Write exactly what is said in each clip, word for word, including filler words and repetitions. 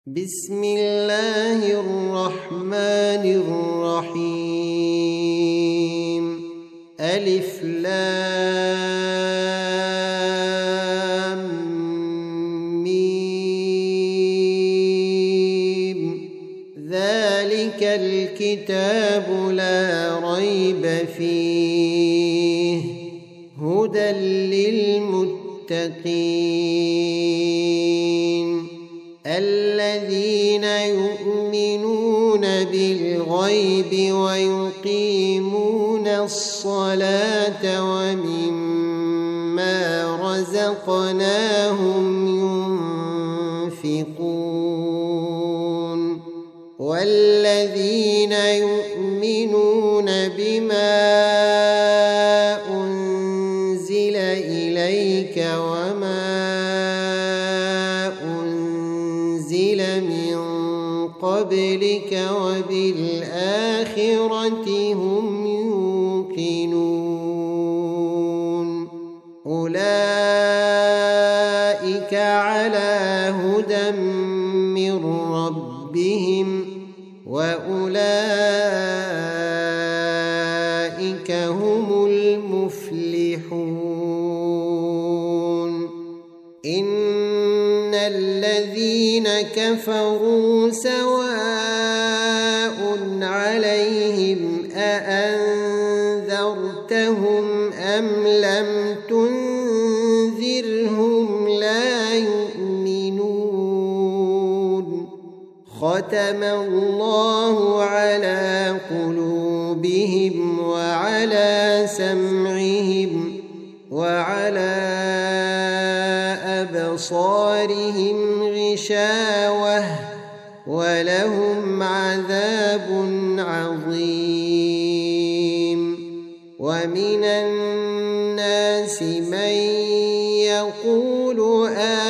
بسم الله الرحمن الرحيم ألف لام ميم ذلك الكتاب لا ريب فيه هدى للمتقين الذين يؤمنون بالغيب ويقيمون الصلاة ومما رزقناهم ينفقون والذين يؤمنون بما أنزل إليك وما من قبلك وبالآخرة هم يوقنون أولئك على هدى من ربهم وأولئك هم المفلحون إن الذين كفروا سواء عليهم أأنذرتهم أم لم تنذرهم لا يؤمنون ختم الله على قلوبهم وعلى سمعهم وعلى أبصارهم غشاوة ولهم عذاب عظيم ومن الناس من يقول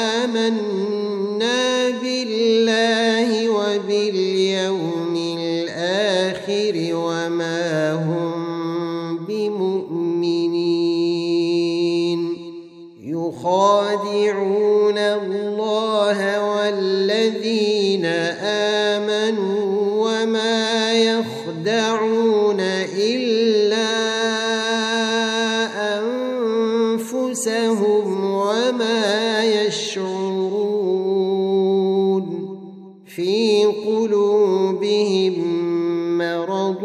آمنا بالله وباليوم الآخر وما هم بمؤمنين يخادعون الله والذين آمنوا وما يخدعون إلا أنفسهم وما يشعرون في قلوبهم مرض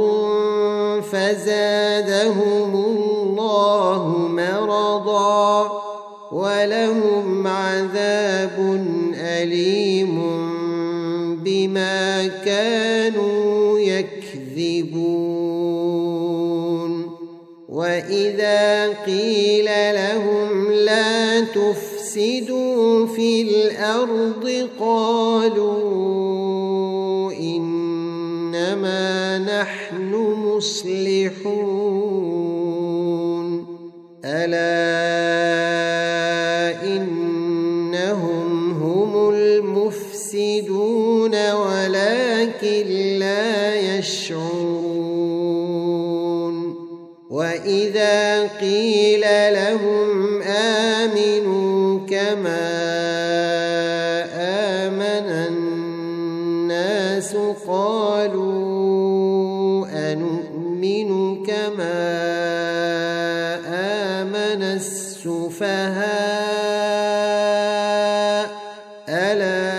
فزادهم الله مرضا ولهم عذاب أليم بما كانوا يكذبون وإذا قيل لهم لا تفسدوا في الأرض قالوا إنما نحن مصلحون ألا إنهم هم المفسدون ولكن لا يشعرون وإذا قيل لهم آمنوا كما آمن الناس قالوا أنؤمن كما آمن السفهاء ألا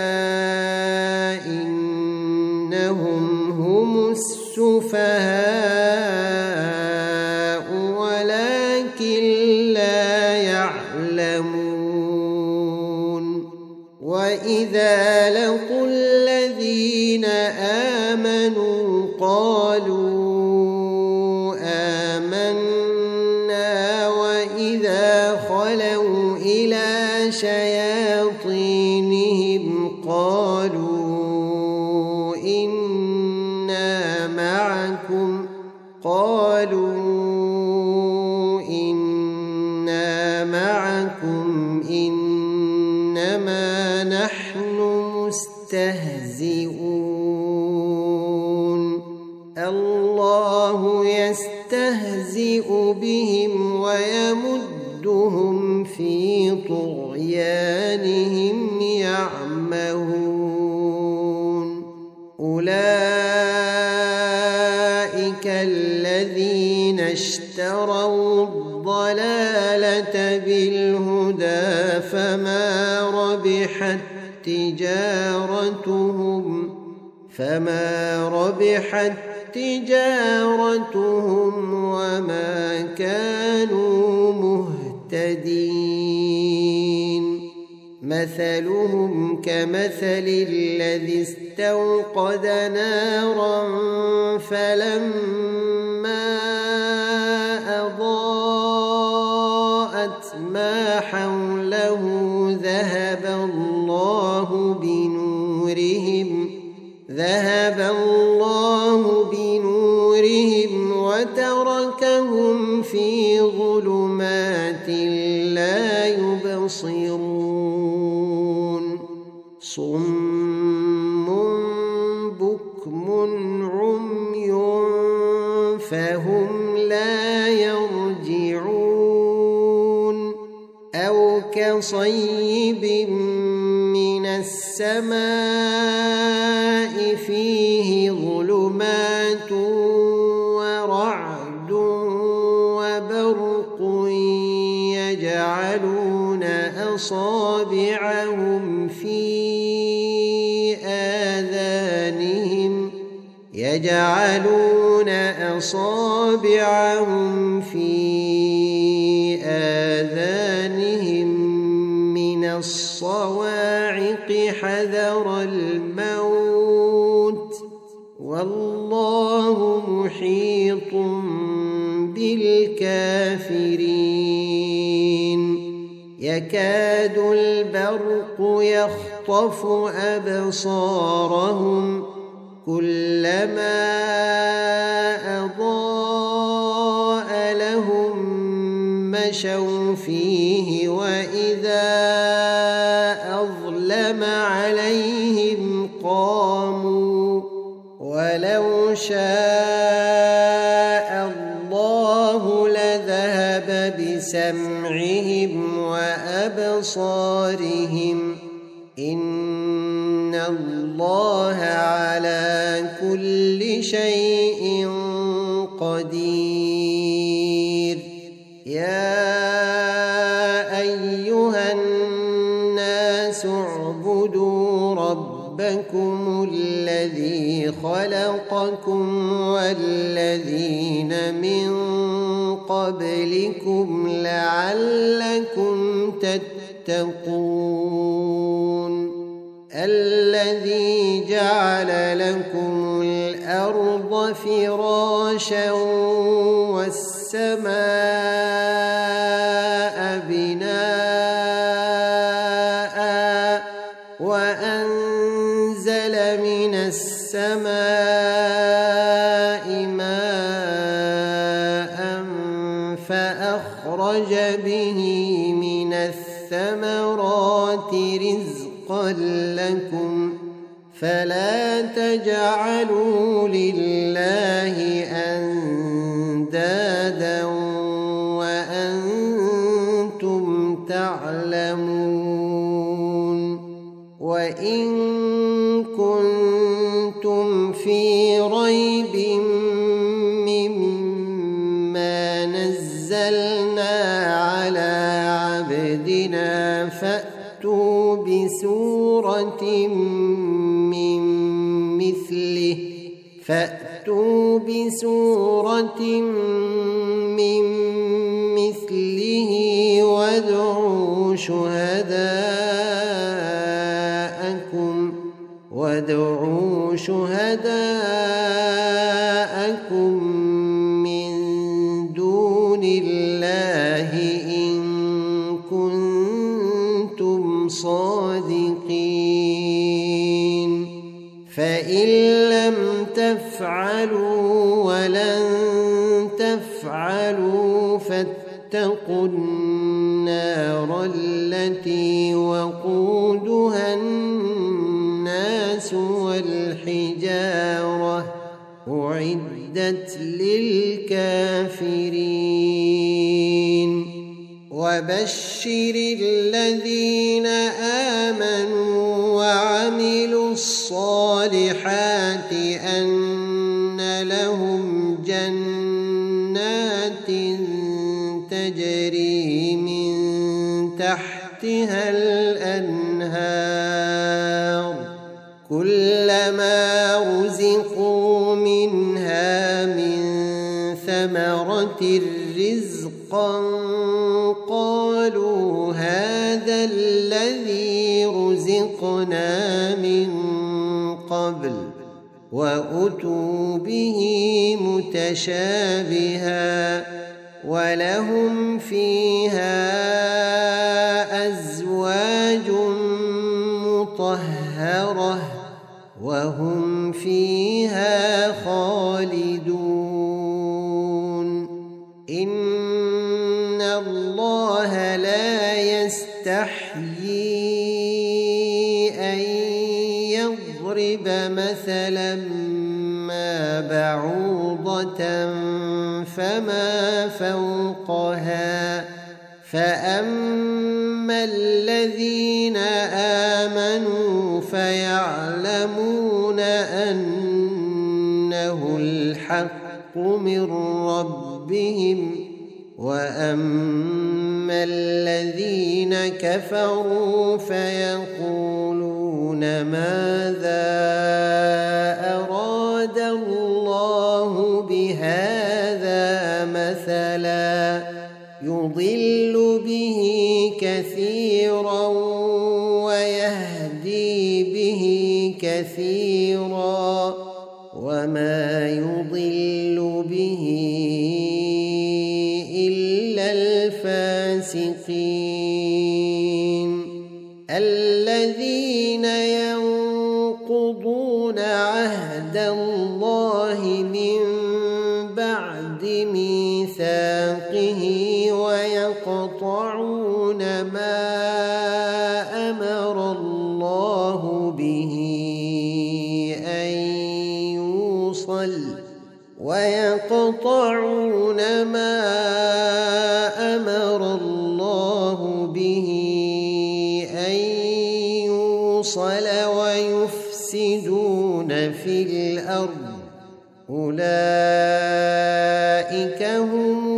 إنهم هم السفهاء ولكن لا يعلمون وإذا لقوا الذين آمنوا قالوا آمنا وإذا خلوا إلى شياطينهم قالوا إنا معكم قالوا إنا معكم إنما نحن مستهزئون الله يستهزئ بهم ويمدهم في طغيانهم يعمهون اشتروا الضلالة بالهدى فما ربحت تجارتهم فما ربحت تجارتهم وما كانوا مهتدين. مثلهم كمثل الذي استوقد نارا فلما أضاءت ما حوله ذهب الله بنورهم ذهب الله بنورهم وتركهم في ظلمات لا يبصرون. صم بكم عمي فهم لا يرجعون. أو كصيب من السماء فيه ظلمات ورعد وبرق يجعلون أصابعهم في آذانهم يجعلون أصابعهم في آذانهم من الصواعق حذر الموت والله محيط بالكافرين. يكاد البرق يخطف أبصارهم كلما أضاء لهم مشوا فيه وإذا أظلم عليهم قاموا ولو شاء الله لذهب بسمعهم وأبصارهم إن الله على كل شيء قدير. يا أيها الناس اعبدوا ربكم الذي خلقكم والذين من قبلكم لعلكم تتقون. الذي جعل لكم الأرض فراشا والسماء بناء وأنزل من السماء ماء فأخرج به من الثمرات رزقا لكم فلا تجعلوا لله أندادا وأنتم تعلمون. وإن كنتم في ريب مما نزلنا على عبدنا فأتوا بسورة من مثله فأتوا بسورة من مثله وادعوا شهداءكم وادعوا شهداءكم من دون الله إن كنتم صادقين. فإن لم تفعلوا ولن تفعلوا فاتقوا النار التي وقودها الناس والحجارة أعدت للكافرين. وبشر الذين آمنوا وعملوا الصالحات أن لهم جنات تحتها الأنهار كلما رزقوا منها من ثمرة رزقا قالوا هذا الذي رزقنا من قبل وأتوا به متشابها ولهم فيها أزواج مطهرة وهم فيها خالدون إن الله لا يستحيي أن يضرب مثلا ما بعوضة فما فوقها فأما الذين آمنوا فيعلمون أنه الحق من ربهم وأما الذين كفروا فيقولون ماذا أراد الله بهذا مثلا يضل به كثيرا ويهدي به كثيرا وما يضل به إلا الفاسقين الذين ينقضون عهد الله من بعد ميثاقه ويقطعون ما أمر الله به أن يوصل ويقطعون ما أمر الله به أن يوصل ويفسدون في الأرض أولئك هم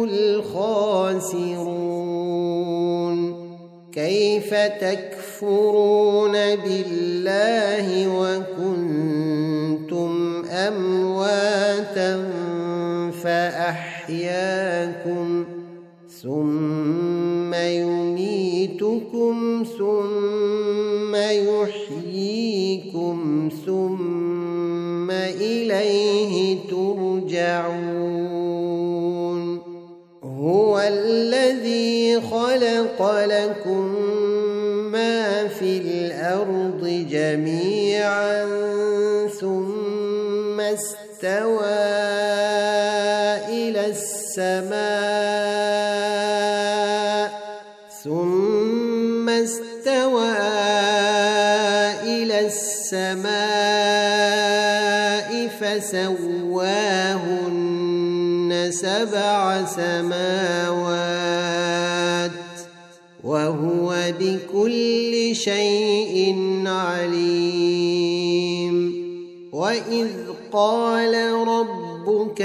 الخاسرون كيف تكفرون بالله وكنتم أمواتا فأحياكم ثم يميتكم ثم يحييكم ثم إليه ترجعون هو الذي خلق لكم ما في الأرض جميعا ثم استوى إلى السماء ثم استوى إلى السماء فسواهن سبع سماوات وهو بكل شيء عليم وإذ قال ربك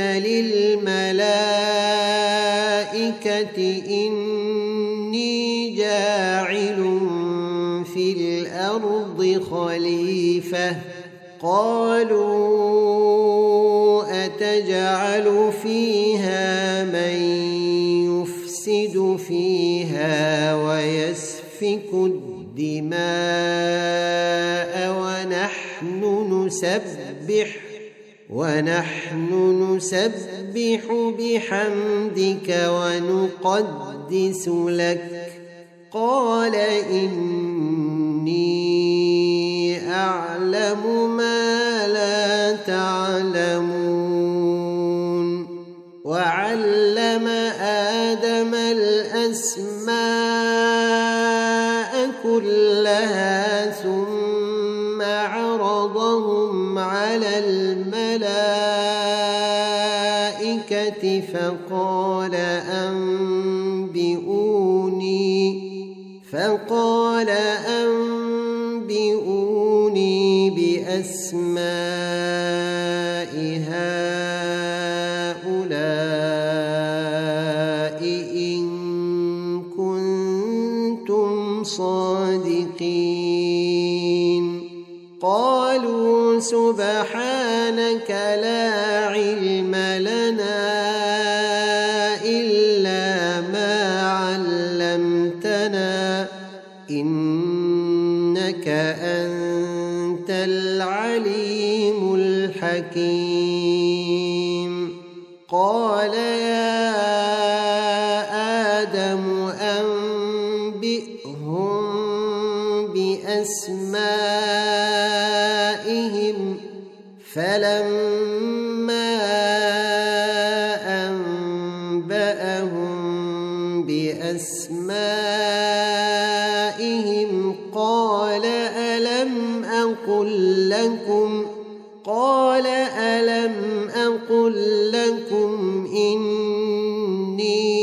للملائكة إني جاعل في الأرض خليفة قالوا أتجعل فيها من يفسد فيها ويسفك الدماء ونحن نسبح ونحن نسبح بحمدك ونقدس لك قال إني أعلم ما لا تعلمون وعلم آدم الأسماء كلها ثم عرضهم على الملائكة فقال أنبئوني فقال أنبئوني بأسماء هؤلاء إن كنتم صادقين قالوا سبحانك لا علم لنا إلا ما علمتنا إنك أنت العليم الحكيم قال يا آدم أنبئهم بأسمائهم فلما أنبأهم بأسمائهم قال ألم أقل لكم قال ألم أقل لكم إني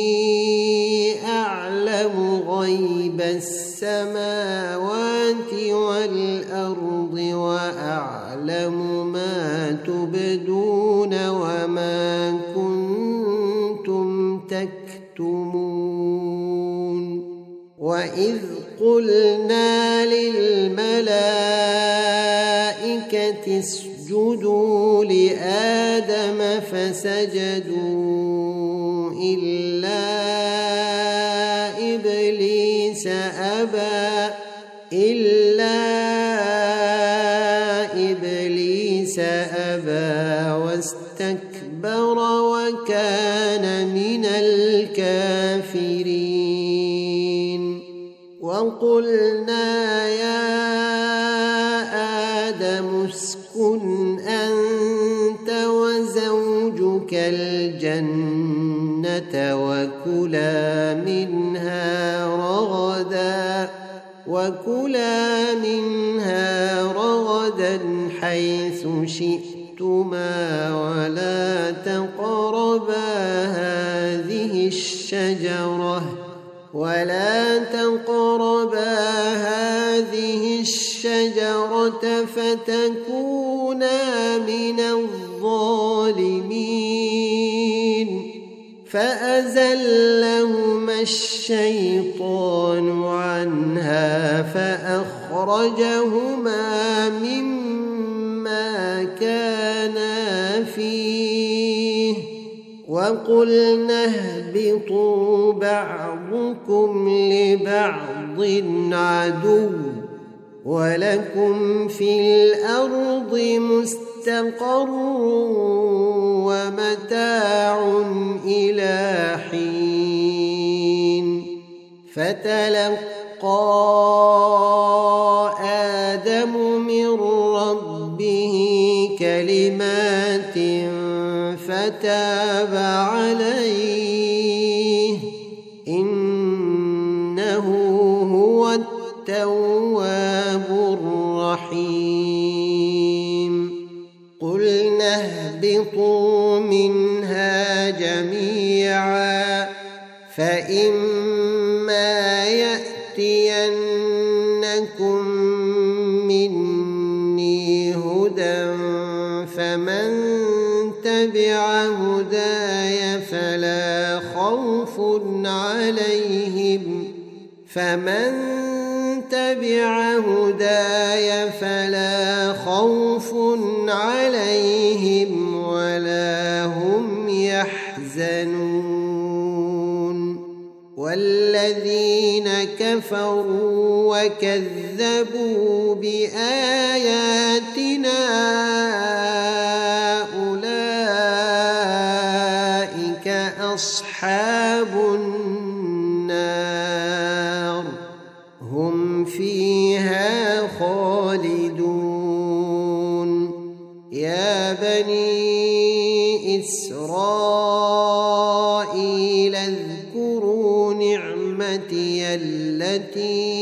أعلم غيب السماوات والأرض وأعلم ما تبدون وما كنتم تكتمون وإذ قلنا للملائكة اسجدوا لآدم فسجدوا إلا إبليس أبى إلا إبليس أبى واستكبر وكان من الكافرين وقلنا يا آدم اسكن أنت وزوجك الجنة وكلا منها رغدا وكلا منها رغدا حيث شئتما ولا تقربا هذه الشجرة ولا تقربا هذه الشجرة فتكونا من الظالمين فأزلهما الشيطان عنها فأخرجهما مما كانا فيه وقلنا اهبطوا بعضكم لبعض عدو ولكم في الأرض مستقر ومتاع إلى حين فتلقى آدم من ربه كلمات فتاب عليه إنه هو التواب الرحيم قلنا اهبطوا منها جميعا فإما يأتينكم مني هدى فمن تبع هداي فلا خوف عليهم فمن تبع هداي فلا خوف عليهم ولا هم يحزنون والذين كفروا وكذبوا بآياتنا أولئك أصحاب النار هم فيها خالدون يا بني إسرائيل اذكروا نعمتي التي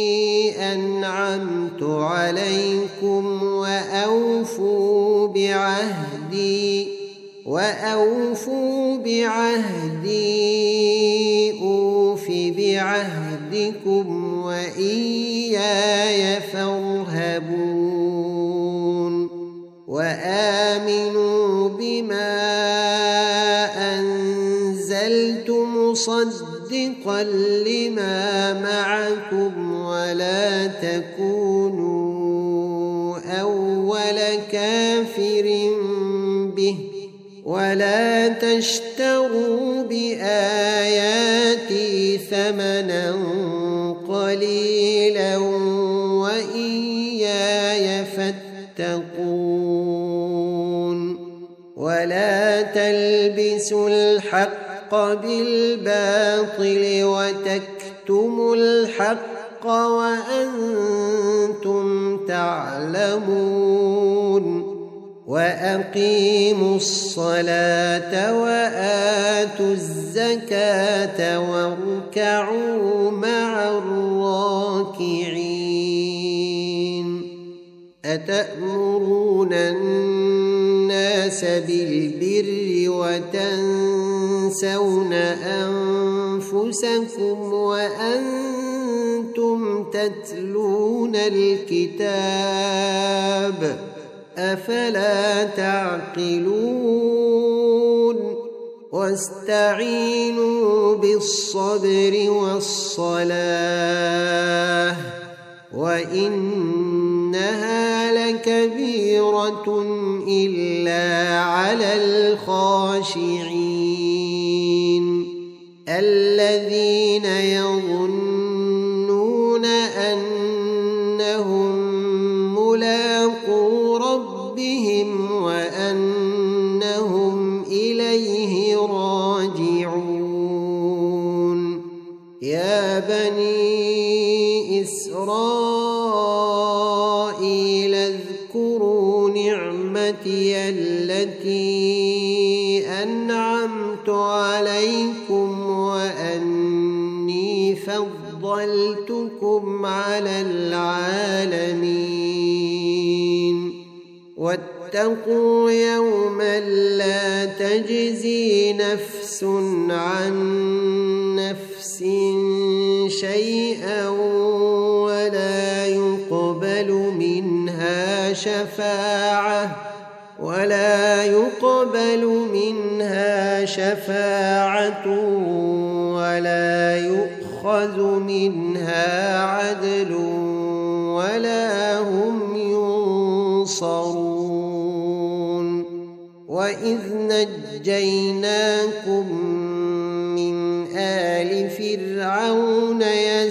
أنعمت عليكم وأوفوا بعهدي وأوفوا بعهدي أوف بعهدكم وإياي فارهبون وآمنوا بما أنزلت مصدقا لما معكم ولا تكونوا أول كافر به ولا تشتروا بآياتي ثمنا قليلا وإياي فاتقون ولا تلبسوا الحق بالباطل وتكتموا الحق وأنتم تعلمون وأقيموا الصلاة وآتوا الزكاة واركعوا مع الراكعين أتأمرون الناس بالبر وتنسون أنفسكم وأنتم تتلون الكتاب أفلا تعقلون واستعينوا بالصبر والصلاة وإنها لكبيرة إلا على الخاشعين الذين يظنون أنهم ملاقو ربهم وأنهم إليه راجعون يا بني إسرائيل اذكروا نعمتي التي أنعمت عليكم وأني فضلتكم على العالمين واتقوا يوما لا تجزي نفس عن نفس شيئا ولا يقبل منها شفاعة ولا يقبل منها شفاعة ولا يؤخذ منها عدل ولا هم ينصرون وإذ نجيناكم من آل فرعون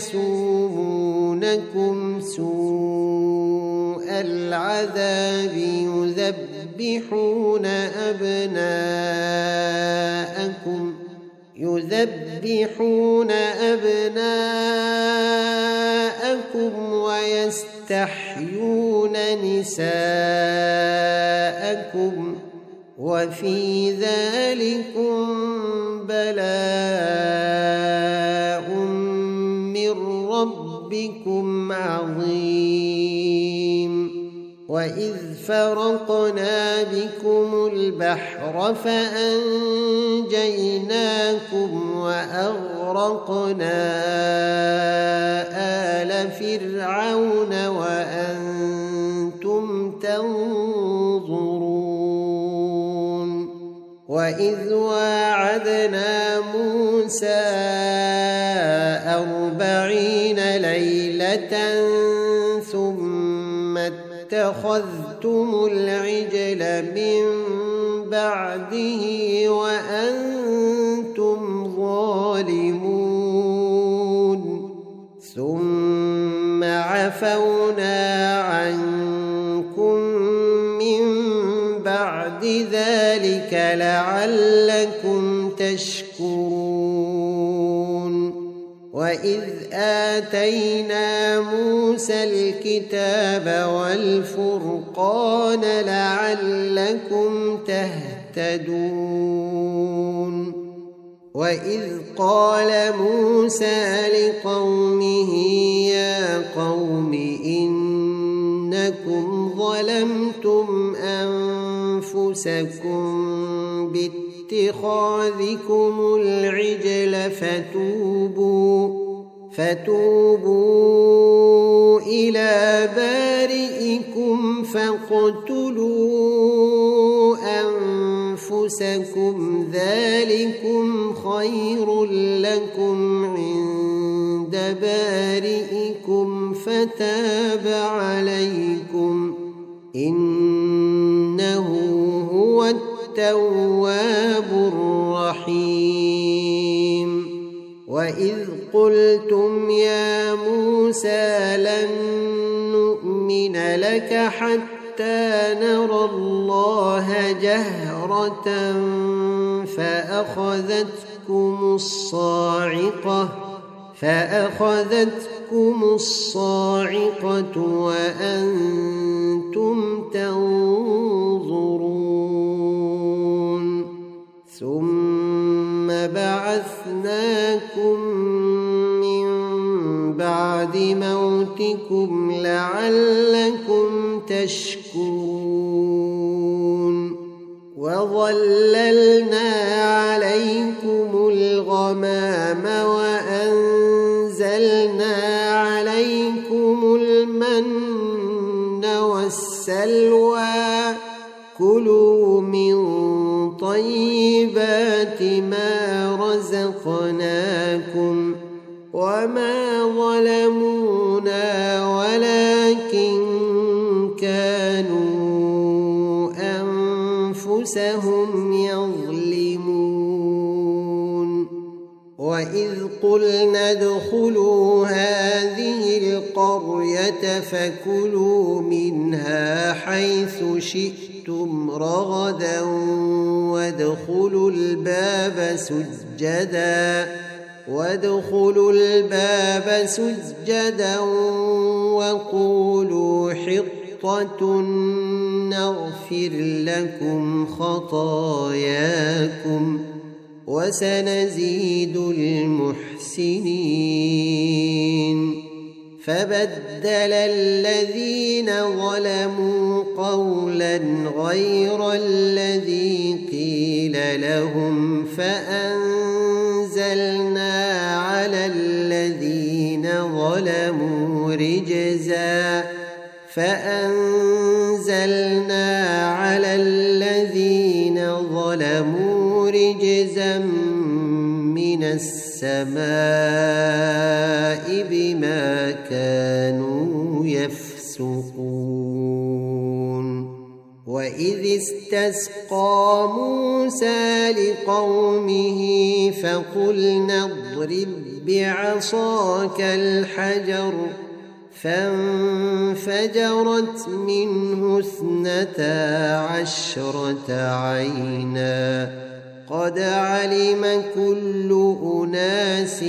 يسومونكم سوء العذاب يذبحون أبناءكم يذبحون أبناءكم ويستحيون نساءكم وفي ذلكم بلاء من ربكم عظيم وإذ فرقنا بكم البحر فأنجيناكم وأغرقنا آل فرعون وأنتم تنظرون وإذ واعدنا موسى أربعين ليلة ثم اتخذتم العجل من بعده وأنتم ظالمون ثم عفونا عنكم من بعد ذلك لعلكم تشكرون وإذ آتينا موسى الكتاب والفرقان لعلكم تهتدون وإذ قال موسى لقومه يا قوم إنكم ظلمتم أنفسكم باتخاذكم العجل فتوبوا فتوبوا إلى بارئكم فاقتلوا أنفسكم ذلكم خير لكم عند بارئكم فتاب عليكم إنه هو التواب الرحيم وإذ قلتم يا موسى لن نؤمن لك حتى نرى الله جهرة فأخذتكم الصاعقة فأخذتكم الصاعقة وأنتم تنظرون ثم بعثناكم من بعد موتكم لعلكم تشكرون وظللنا عليكم الغمام وأنزلنا عليكم المن والسلوى كلوا من طيبات ما رزقناكم وما ظلمونا ولكن كانوا أنفسهم يظلمون وإذ قلنا ادخلوا هذه القرية فكلوا منها حيث شئتم رغدا وادخلوا الباب سجدا وادخلوا الباب سجدا وقولوا حطة نغفر لكم خطاياكم وسنزيد المحسنين فبدل الذين ظلموا قولا غير الذي قيل لهم فأنزلنا على الذين ظلموا رجزا فأنزلنا على الذين ظلموا رجزا من السماء بما كانوا يفسقون وإذ استسقى موسى لقومه فقلنا اضرب بعصاك الحجر فانفجرت منه اثنتا عشرة عينا قد علم كل أناس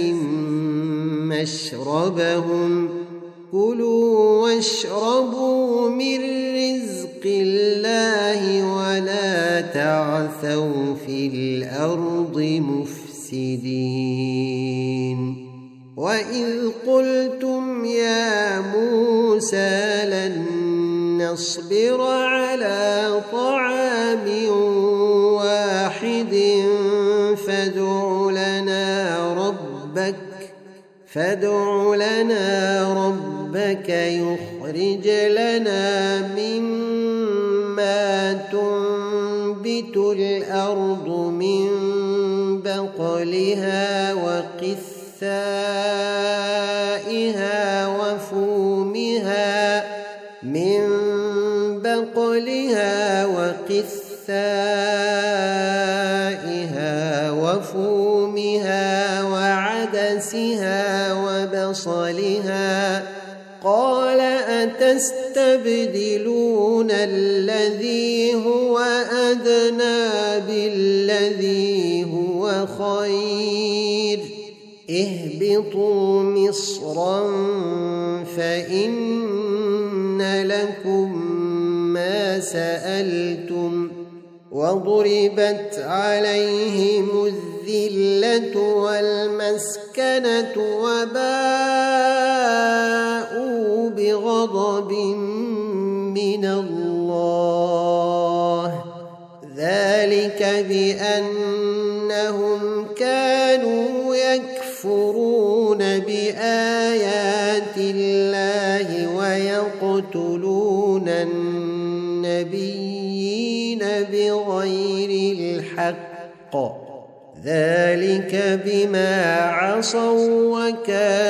مشربهم كلوا واشربوا من رزق الله ولا تعثوا في الأرض مفسدين وإذ قلتم يا موسى لن نصبر على طعام واحد فادع لنا ربك فادع لنا ربك يخرج لنا مما تنبت الأرض من بقلها وقثائها وفومها من بقلها وقثائها وفومها وعدسها وبصلها قال أتستبدلون الذي هو أدنى بالذي هو خير اهبطوا مصرا فإن لكم ما سألتم وضربت عليهم الذلة والمسكنة وباءوا بغضب من الله ذلك بأنهم كانوا يكفرون بآيات الله ويقتلون النبيين بغير الحق ذلك بما عصوا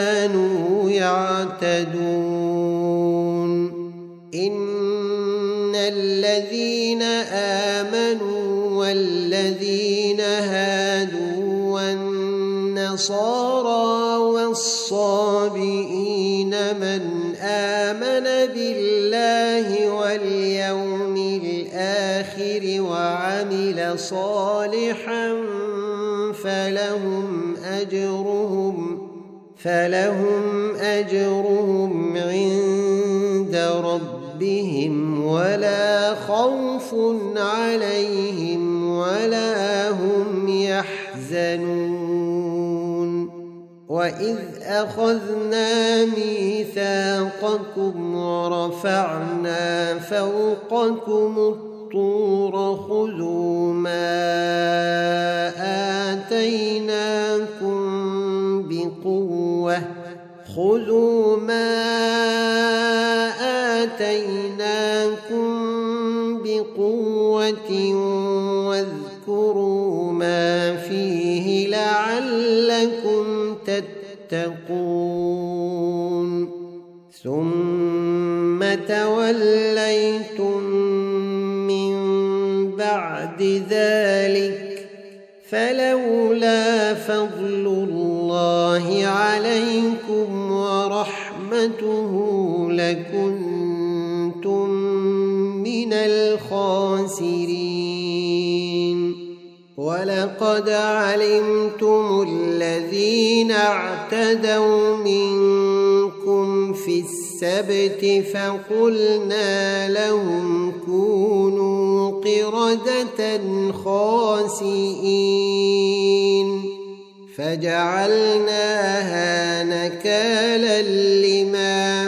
وكانوا يعتدون إن الذين آمنوا والذين هادوا والنصارى والصابئين من آمن بالله واليوم الآخر وعمل صالحا فلهم أجرهم فلهم أجرهم عند ربهم ولا خوف عليهم ولا هم يحزنون وإذ أخذنا ميثاقكم ورفعنا فوقكم الطور خذوا ما آتيناكم بقوة خذوا ما آتيناكم بقوة واذكروا ما فيه لعلكم تتقون ثم توليتم من بعد ذلك فلولا فضل الله عليكم ورحمته لكنتم من الخاسرين ولقد علمتم الذين اعتدوا منكم في السبت فقلنا لهم كونوا قردة خاسئين فجعلناها نكالا لما